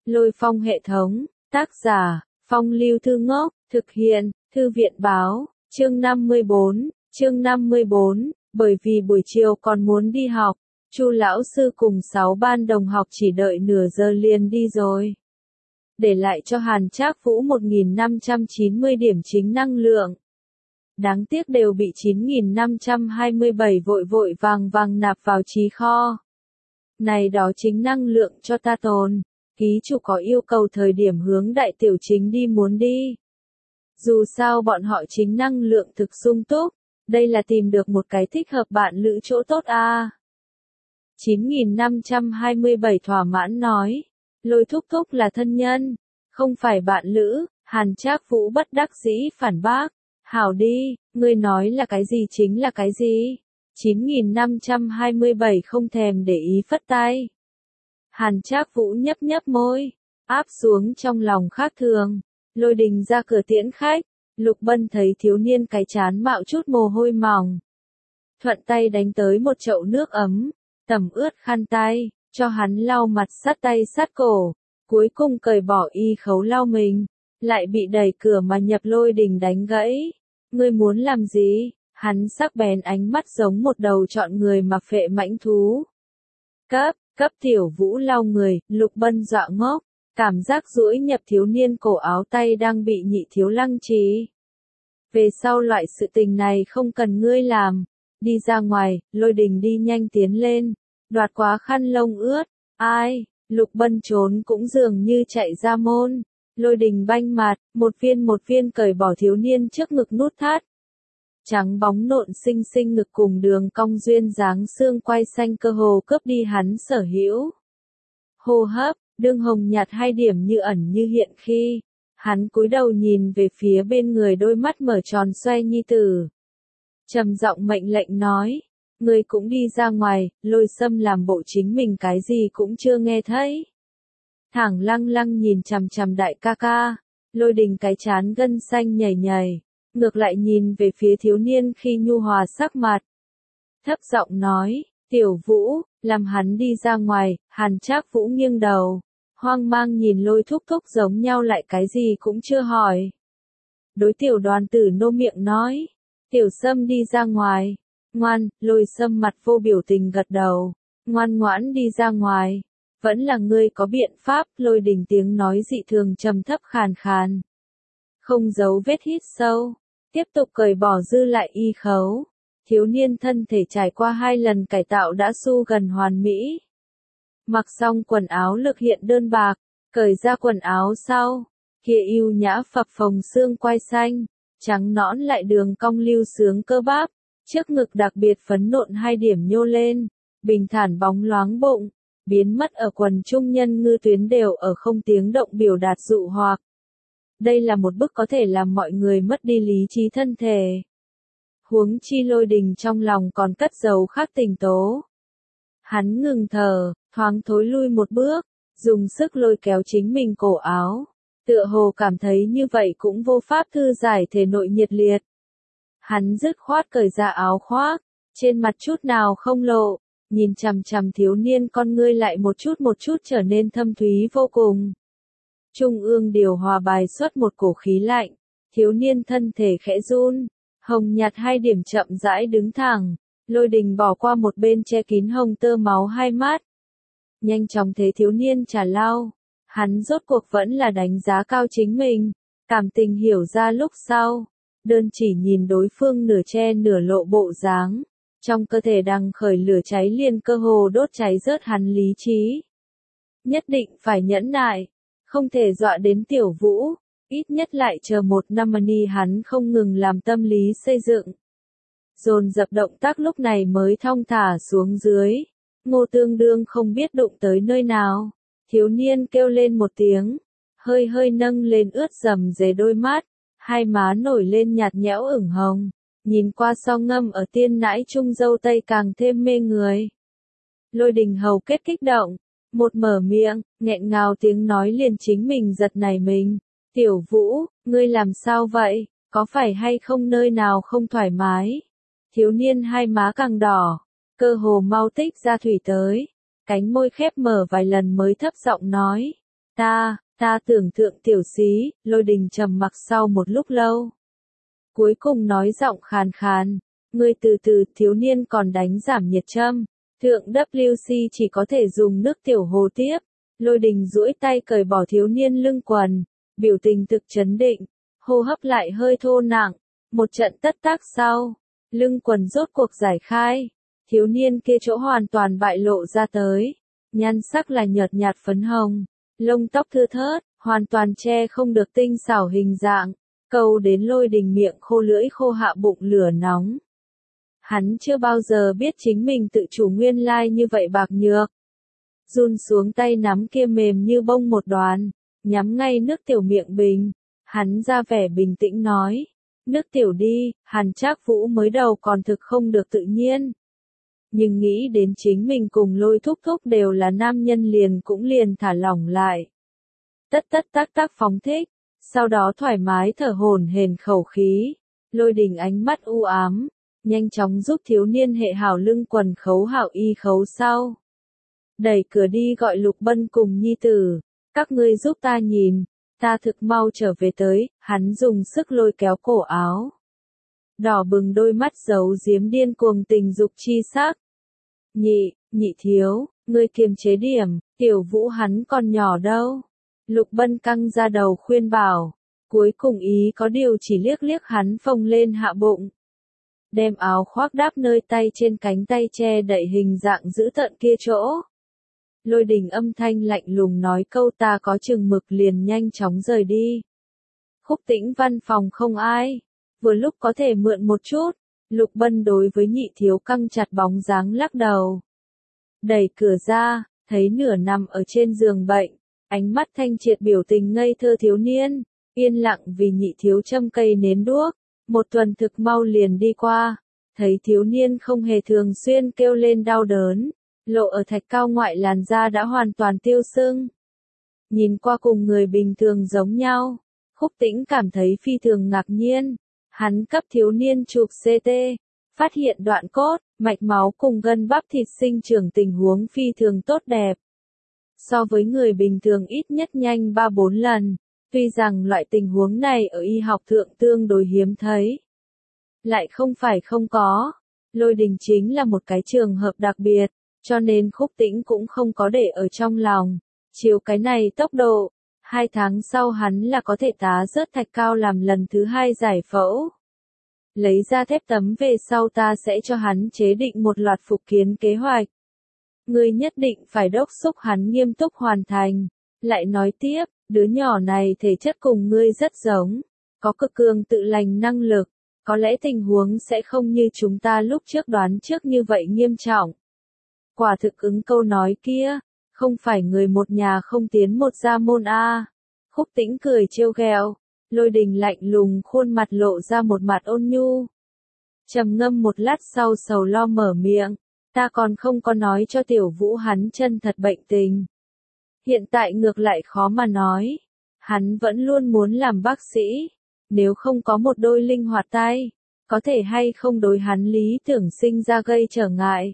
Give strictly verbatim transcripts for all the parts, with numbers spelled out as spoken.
Lôi Phong hệ thống, tác giả, Phong Lưu Thư Ngốc, thực hiện, Thư viện báo, chương năm mươi bốn, chương năm mươi bốn, bởi vì buổi chiều còn muốn đi học, Chu lão sư cùng sáu ban đồng học chỉ đợi nửa giờ liền đi rồi. Để lại cho Hàn Trác Vũ một nghìn năm trăm chín mươi điểm chính năng lượng. Đáng tiếc đều bị chín nghìn năm trăm hai mươi bảy vội vội vàng vàng nạp vào trí kho. Này đó chính năng lượng cho ta tồn, ký chủ có yêu cầu thời điểm hướng đại tiểu chính đi muốn đi. Dù sao bọn họ chính năng lượng thực sung túc, đây là tìm được một cái thích hợp bạn lữ chỗ tốt a. À. chín nghìn năm trăm hai mươi bảy thỏa mãn nói, Lôi thúc thúc là thân nhân, không phải bạn lữ. Hàn Trác Vũ bất đắc dĩ phản bác, hảo đi, ngươi nói là cái gì chính là cái gì. chín nghìn năm trăm hai mươi bảy không thèm để ý phất tay. Hàn Trác Vũ nhấp nhấp môi, áp xuống trong lòng khác thường. Lôi Đình ra cửa tiễn khách, Lục Bân thấy thiếu niên cái chán mạo chút mồ hôi mỏng. Thuận tay đánh tới một chậu nước ấm, tẩm ướt khăn tay, cho hắn lau mặt sát tay sát cổ, cuối cùng cởi bỏ y khấu lau mình, lại bị đẩy cửa mà nhập Lôi Đình đánh gãy. Ngươi muốn làm gì? Hắn sắc bén ánh mắt giống một đầu chọn người mà phệ mãnh thú. Cấp, cấp Tiểu Vũ lau người, Lục Bân dọa ngốc, cảm giác duỗi nhập thiếu niên cổ áo tay đang bị nhị thiếu lăng trì. Về sau loại sự tình này không cần ngươi làm, đi ra ngoài. Lôi Đình đi nhanh tiến lên, đoạt quá khăn lông ướt, ai, Lục Bân trốn cũng dường như chạy ra môn. Lôi Đình banh mặt, một viên một viên cởi bỏ thiếu niên trước ngực nút thắt. Trắng bóng nộn xinh xinh ngực cùng đường cong duyên dáng xương quai xanh cơ hồ cướp đi hắn sở hữu. Hô hấp, đương hồng nhạt hai điểm như ẩn như hiện khi, hắn cúi đầu nhìn về phía bên người đôi mắt mở tròn xoay nhi tử. Trầm giọng mệnh lệnh nói, người cũng đi ra ngoài. Lôi Sâm làm bộ chính mình cái gì cũng chưa nghe thấy. Thẳng lăng lăng nhìn chằm chằm đại ca ca, Lôi Đình cái chán gân xanh nhảy nhảy, ngược lại nhìn về phía thiếu niên khi nhu hòa sắc mặt. Thấp giọng nói, Tiểu Vũ, làm hắn đi ra ngoài. Hàn Trác Vũ nghiêng đầu, hoang mang nhìn Lôi thúc thúc giống nhau lại cái gì cũng chưa hỏi. Đối Tiểu Đoàn Tử nô miệng nói, Tiểu Sâm đi ra ngoài. Ngoan. Lôi Sâm mặt vô biểu tình gật đầu, ngoan ngoãn đi ra ngoài. Vẫn là ngươi có biện pháp. Lôi Đình tiếng nói dị thường trầm thấp khàn khàn, không giấu vết hít sâu, tiếp tục cởi bỏ dư lại y khấu. Thiếu niên thân thể trải qua hai lần cải tạo đã su gần hoàn mỹ. Mặc xong quần áo lực hiện đơn bạc, cởi ra quần áo sau, kia yêu nhã phập phồng xương quai xanh, trắng nõn lại đường cong lưu sướng cơ bắp, trước ngực đặc biệt phấn nộn hai điểm nhô lên, bình thản bóng loáng bụng, biến mất ở quần trung nhân ngư tuyến đều ở không tiếng động biểu đạt dụ hoặc. Đây là một bức có thể làm mọi người mất đi lý trí thân thể. Huống chi Lôi Đình trong lòng còn cất giấu khác tình tố. Hắn ngừng thở, thoáng thối lui một bước, dùng sức lôi kéo chính mình cổ áo, tựa hồ cảm thấy như vậy cũng vô pháp thư giải thể nội nhiệt liệt. Hắn dứt khoát cởi ra áo khoác, trên mặt chút nào không lộ, nhìn chằm chằm thiếu niên con ngươi lại một chút một chút trở nên thâm thúy vô cùng. Trung ương điều hòa bài xuất một cổ khí lạnh, thiếu niên thân thể khẽ run, hồng nhạt hai điểm chậm rãi đứng thẳng. Lôi Đình bỏ qua một bên che kín hồng tơ máu hai mắt, nhanh chóng thế thiếu niên trả lau. Hắn rốt cuộc vẫn là đánh giá cao chính mình, cảm tình hiểu ra lúc sau, đơn chỉ nhìn đối phương nửa che nửa lộ bộ dáng, trong cơ thể đang khởi lửa cháy liền cơ hồ đốt cháy rớt hắn lý trí. Nhất định phải nhẫn nại, không thể dọa đến Tiểu Vũ, ít nhất lại chờ một năm ni. Hắn không ngừng làm tâm lý xây dựng, dồn dập động tác lúc này mới thong thả xuống dưới. Ngô Tương Đương không biết đụng tới nơi nào, thiếu niên kêu lên một tiếng, hơi hơi nâng lên ướt rầm rề đôi mắt, hai má nổi lên nhạt nhẽo ửng hồng, nhìn qua so ngâm ở tiên nãi trung dâu tây càng thêm mê người. Lôi Đình hầu kết kích động, một mở miệng, nghẹn ngào tiếng nói liền chính mình giật nảy mình. Tiểu Vũ, ngươi làm sao vậy, có phải hay không nơi nào không thoải mái? Thiếu niên hai má càng đỏ, cơ hồ mau tích ra thủy tới, cánh môi khép mở vài lần mới thấp giọng nói, Ta, ta tưởng tượng tiểu sĩ, Lôi Đình trầm mặc sau một lúc lâu. Cuối cùng nói giọng khàn khàn, ngươi từ từ, thiếu niên còn đánh giảm nhiệt châm. Thượng W C chỉ có thể dùng nước tiểu hồ tiếp. Lôi Đình duỗi tay cởi bỏ thiếu niên lưng quần, biểu tình thực chấn định, hô hấp lại hơi thô nặng. Một trận tất tác sau, lưng quần rốt cuộc giải khai, thiếu niên kia chỗ hoàn toàn bại lộ ra tới, nhan sắc là nhợt nhạt phấn hồng, lông tóc thưa thớt, hoàn toàn che không được tinh xảo hình dạng, câu đến Lôi Đình miệng khô lưỡi khô hạ bụng lửa nóng. Hắn chưa bao giờ biết chính mình tự chủ nguyên lai như vậy bạc nhược. Run xuống tay nắm kia mềm như bông một đoàn, nhắm ngay nước tiểu miệng bình, hắn ra vẻ bình tĩnh nói. Nước tiểu đi, Hàn Trác Vũ mới đầu còn thực không được tự nhiên. Nhưng nghĩ đến chính mình cùng Lôi thúc thúc đều là nam nhân liền cũng liền thả lỏng lại. Tất tất tác tác phóng thích, sau đó thoải mái thở hổn hển khẩu khí. Lôi Đình ánh mắt u ám, nhanh chóng giúp thiếu niên hệ hảo lưng quần khấu hảo y khấu sau. Đẩy cửa đi gọi Lục Bân cùng nhi tử, các ngươi giúp ta nhìn. Ta thực mau trở về tới, hắn dùng sức lôi kéo cổ áo. Đỏ bừng đôi mắt giấu giếm điên cuồng tình dục chi sắc. Nhị, nhị thiếu, ngươi kiềm chế điểm, tiểu Vũ hắn còn nhỏ đâu. Lục Bân căng ra đầu khuyên bảo, cuối cùng ý có điều chỉ liếc liếc hắn phồng lên hạ bụng. Đem áo khoác đáp nơi tay trên cánh tay che đậy hình dạng dữ tợn kia chỗ. Lôi Đình âm thanh lạnh lùng nói câu ta có chừng mực liền nhanh chóng rời đi. Khúc Tĩnh văn phòng không ai, vừa lúc có thể mượn một chút. Lục Bân đối với nhị thiếu căng chặt bóng dáng lắc đầu. Đẩy cửa ra, thấy nửa nằm ở trên giường bệnh, ánh mắt thanh triệt biểu tình ngây thơ thiếu niên, yên lặng vì nhị thiếu châm cây nến đuốc. Một tuần thực mau liền đi qua, thấy thiếu niên không hề thường xuyên kêu lên đau đớn. Lộ ở thạch cao ngoại làn da đã hoàn toàn tiêu sưng. Nhìn qua cùng người bình thường giống nhau, Khúc Tĩnh cảm thấy phi thường ngạc nhiên. Hắn cấp thiếu niên chụp xê tê, phát hiện đoạn cốt, mạch máu cùng gân bắp thịt sinh trưởng tình huống phi thường tốt đẹp. So với người bình thường ít nhất nhanh ba bốn lần, tuy rằng loại tình huống này ở y học thượng tương đối hiếm thấy. Lại không phải không có, Lôi Đình chính là một cái trường hợp đặc biệt. Cho nên Khúc Tĩnh cũng không có để ở trong lòng. Chiếu cái này tốc độ, hai tháng sau hắn là có thể tá rớt thạch cao làm lần thứ hai giải phẫu. Lấy ra thép tấm về sau ta sẽ cho hắn chế định một loạt phục kiến kế hoạch. Ngươi nhất định phải đốc thúc hắn nghiêm túc hoàn thành. Lại nói tiếp, đứa nhỏ này thể chất cùng ngươi rất giống, có cực cường tự lành năng lực, có lẽ tình huống sẽ không như chúng ta lúc trước đoán trước như vậy nghiêm trọng. Quả thực ứng câu nói kia, không phải người một nhà không tiến một gia môn a. Khúc Tĩnh cười trêu ghẹo, Lôi Đình lạnh lùng khuôn mặt lộ ra một mặt ôn nhu. Trầm ngâm một lát sau sầu lo mở miệng, ta còn không có nói cho tiểu Vũ hắn chân thật bệnh tình. Hiện tại ngược lại khó mà nói, hắn vẫn luôn muốn làm bác sĩ, nếu không có một đôi linh hoạt tay, có thể hay không đối hắn lý tưởng sinh ra gây trở ngại.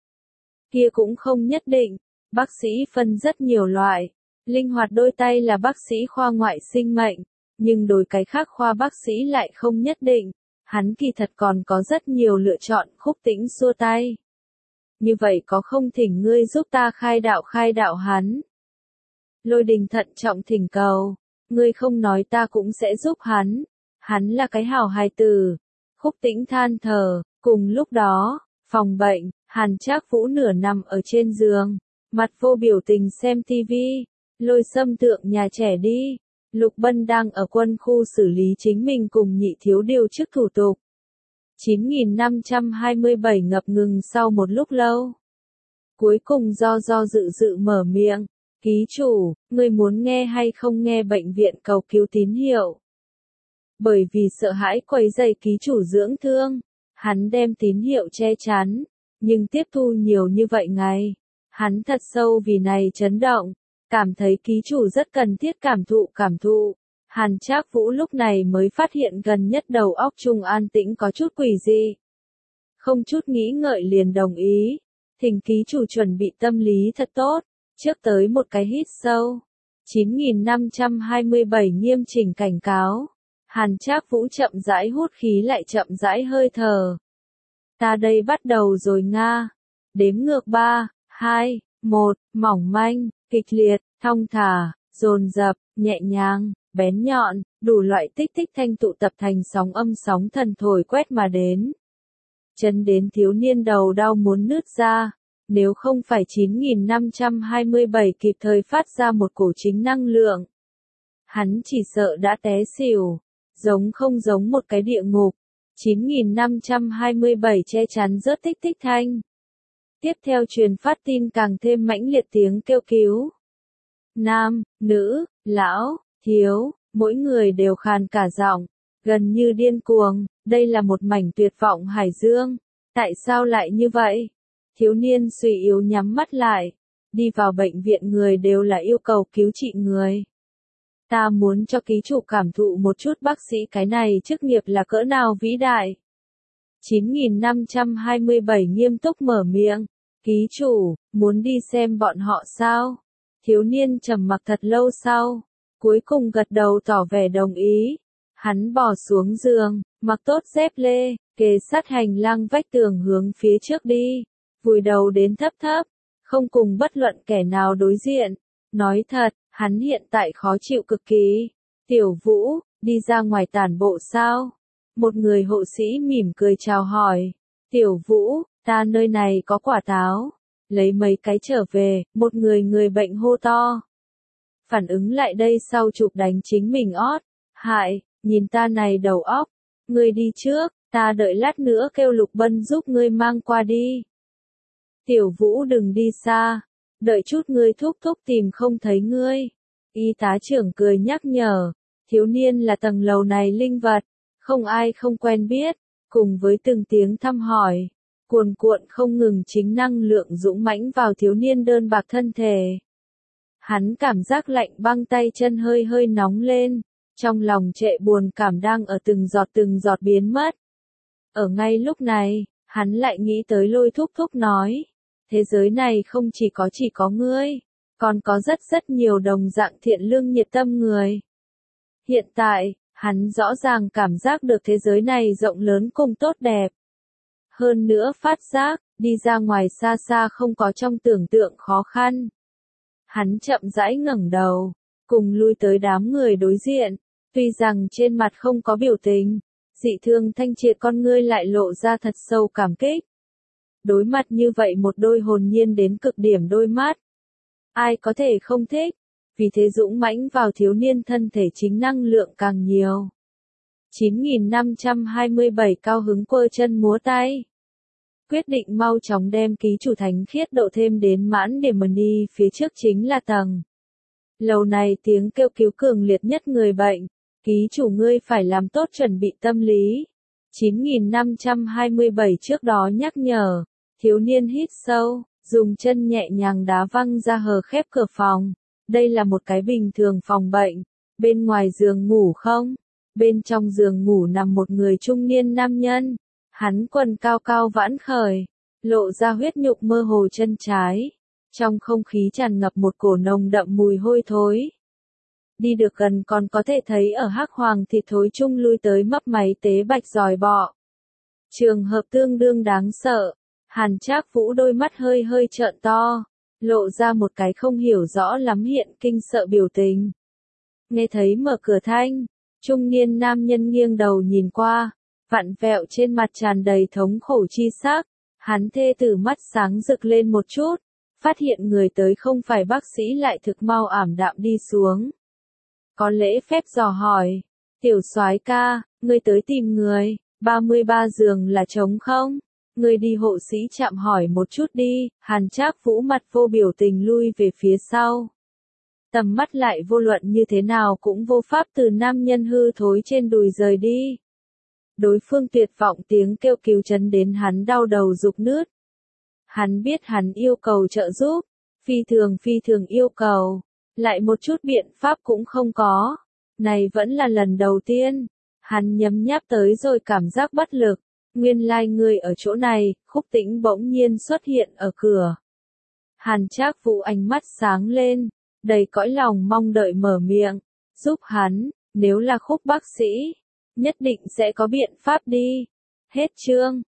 Kia cũng không nhất định, bác sĩ phân rất nhiều loại, linh hoạt đôi tay là bác sĩ khoa ngoại sinh mệnh, nhưng đối cái khác khoa bác sĩ lại không nhất định, hắn kỳ thật còn có rất nhiều lựa chọn. Khúc Tĩnh xua tay. Như vậy có không thỉnh ngươi giúp ta khai đạo khai đạo hắn. Lôi Đình thận trọng thỉnh cầu, ngươi không nói ta cũng sẽ giúp hắn, hắn là cái hảo hài tử. Khúc Tĩnh than thở, cùng lúc đó, phòng bệnh, Hàn Trác Vũ nửa nằm ở trên giường, mặt vô biểu tình xem tivi, Lôi Sâm tượng nhà trẻ đi. Lục Bân đang ở quân khu xử lý chính mình cùng nhị thiếu điều chức thủ tục. chín nghìn năm trăm hai mươi bảy ngập ngừng sau một lúc lâu. Cuối cùng do do dự dự mở miệng, ký chủ, người muốn nghe hay không nghe bệnh viện cầu cứu tín hiệu. Bởi vì sợ hãi quấy rầy ký chủ dưỡng thương, hắn đem tín hiệu che chắn, nhưng tiếp thu nhiều như vậy ngày, hắn thật sâu vì này chấn động, cảm thấy ký chủ rất cần thiết cảm thụ cảm thụ. Hàn Trác Vũ lúc này mới phát hiện gần nhất đầu óc trung an tĩnh có chút quỷ dị. Không chút nghĩ ngợi liền đồng ý, thỉnh ký chủ chuẩn bị tâm lý thật tốt, trước tới một cái hít sâu. chín nghìn năm trăm hai mươi bảy Nghiêm chỉnh cảnh cáo. Hàn Trác Vũ chậm rãi hút khí lại chậm rãi hơi thở. Ta đây bắt đầu rồi Nga. Đếm ngược ba, hai, một, mỏng manh, kịch liệt, thong thả, dồn dập, nhẹ nhàng, bén nhọn, đủ loại tích tích thanh tụ tập thành sóng âm sóng thần thổi quét mà đến. Chấn đến thiếu niên đầu đau muốn nứt ra. Nếu không phải chín nghìn năm trăm hai mươi bảy kịp thời phát ra một cổ chính năng lượng, hắn chỉ sợ đã té xỉu, giống không giống một cái địa ngục. chín nghìn năm trăm hai mươi bảy che chắn rớt tích tích thanh. Tiếp theo truyền phát tin càng thêm mãnh liệt tiếng kêu cứu. Nam, nữ, lão, thiếu, mỗi người đều khàn cả giọng, gần như điên cuồng, đây là một mảnh tuyệt vọng hải dương. Tại sao lại như vậy? Thiếu niên suy yếu nhắm mắt lại. Đi vào bệnh viện người đều là yêu cầu cứu trị người. Ta muốn cho ký chủ cảm thụ một chút bác sĩ cái này chức nghiệp là cỡ nào vĩ đại. chín nghìn năm trăm hai mươi bảy nghiêm túc mở miệng. Ký chủ, muốn đi xem bọn họ sao? Thiếu niên trầm mặc thật lâu sau. Cuối cùng gật đầu tỏ vẻ đồng ý. Hắn bỏ xuống giường, mặc tốt dép lê, kề sát hành lang vách tường hướng phía trước đi. Vùi đầu đến thấp thấp, không cùng bất luận kẻ nào đối diện. Nói thật, hắn hiện tại khó chịu cực kỳ. Tiểu Vũ, đi ra ngoài tản bộ sao? Một người hộ sĩ mỉm cười chào hỏi. Tiểu Vũ, ta nơi này có quả táo. Lấy mấy cái trở về, một người người bệnh hô to. Phản ứng lại đây sau chụp đánh chính mình ót. Hại, nhìn ta này đầu óc. Ngươi đi trước, ta đợi lát nữa kêu Lục Bân giúp ngươi mang qua đi. Tiểu Vũ đừng đi xa, đợi chút ngươi thúc thúc tìm không thấy ngươi. Y tá trưởng cười nhắc nhở, thiếu niên là tầng lầu này linh vật, không ai không quen biết, cùng với từng tiếng thăm hỏi, cuồn cuộn không ngừng chính năng lượng dũng mãnh vào thiếu niên đơn bạc thân thể. Hắn cảm giác lạnh băng tay chân hơi hơi nóng lên, trong lòng trệ buồn cảm đang ở từng giọt từng giọt biến mất. Ở ngay lúc này, hắn lại nghĩ tới Lôi thúc thúc nói. Thế giới này không chỉ có chỉ có ngươi, còn có rất rất nhiều đồng dạng thiện lương nhiệt tâm người. Hiện tại, hắn rõ ràng cảm giác được thế giới này rộng lớn cùng tốt đẹp. Hơn nữa phát giác, đi ra ngoài xa xa không có trong tưởng tượng khó khăn. Hắn chậm rãi ngẩng đầu, cùng lui tới đám người đối diện, tuy rằng trên mặt không có biểu tình, dị thương thanh triệt con ngươi lại lộ ra thật sâu cảm kích. Đối mặt như vậy một đôi hồn nhiên đến cực điểm đôi mắt. Ai có thể không thích, vì thế dũng mãnh vào thiếu niên thân thể chính năng lượng càng nhiều. chín nghìn năm trăm hai mươi bảy cao hứng quơ chân múa tay. Quyết định mau chóng đem ký chủ thánh khiết độ thêm đến mãn để mà đi phía trước chính là tầng. Lầu này tiếng kêu cứu cường liệt nhất người bệnh, ký chủ ngươi phải làm tốt chuẩn bị tâm lý. chín nghìn năm trăm hai mươi bảy trước đó nhắc nhở. Thiếu niên hít sâu, dùng chân nhẹ nhàng đá văng ra hờ khép cửa phòng. Đây là một cái bình thường phòng bệnh. Bên ngoài giường ngủ không? Bên trong giường ngủ nằm một người trung niên nam nhân. Hắn quần cao cao vãn khởi, lộ ra huyết nhục mơ hồ chân trái. Trong không khí tràn ngập một cổ nồng đậm mùi hôi thối. Đi được gần còn có thể thấy ở hắc hoàng thịt thối chung lui tới mấp máy tế bạch giòi bọ. Trường hợp tương đương đáng sợ. Hàn Trác Vũ đôi mắt hơi hơi trợn to, lộ ra một cái không hiểu rõ lắm hiện kinh sợ biểu tình. Nghe thấy mở cửa thanh, trung niên nam nhân nghiêng đầu nhìn qua, vặn vẹo trên mặt tràn đầy thống khổ chi sắc, hắn thê tử mắt sáng rực lên một chút, phát hiện người tới không phải bác sĩ lại thực mau ảm đạm đi xuống. Có lễ phép dò hỏi, tiểu soái ca, ngươi tới tìm người, ba mươi ba giường là trống không? Người đi hộ sĩ chạm hỏi một chút đi. Hàn Trác Vũ mặt vô biểu tình lui về phía sau. Tầm mắt lại vô luận như thế nào cũng vô pháp từ nam nhân hư thối trên đùi rời đi. Đối phương tuyệt vọng tiếng kêu cứu chấn đến hắn đau đầu rục nứt. Hắn biết hắn yêu cầu trợ giúp, phi thường phi thường yêu cầu, lại một chút biện pháp cũng không có. Này vẫn là lần đầu tiên, hắn nhấm nháp tới rồi cảm giác bất lực. Nguyên lai like người ở chỗ này, Khúc Tĩnh bỗng nhiên xuất hiện ở cửa. Hàn Trác Vũ ánh mắt sáng lên, đầy cõi lòng mong đợi mở miệng, giúp hắn, nếu là Khúc bác sĩ, nhất định sẽ có biện pháp đi. Hết chương.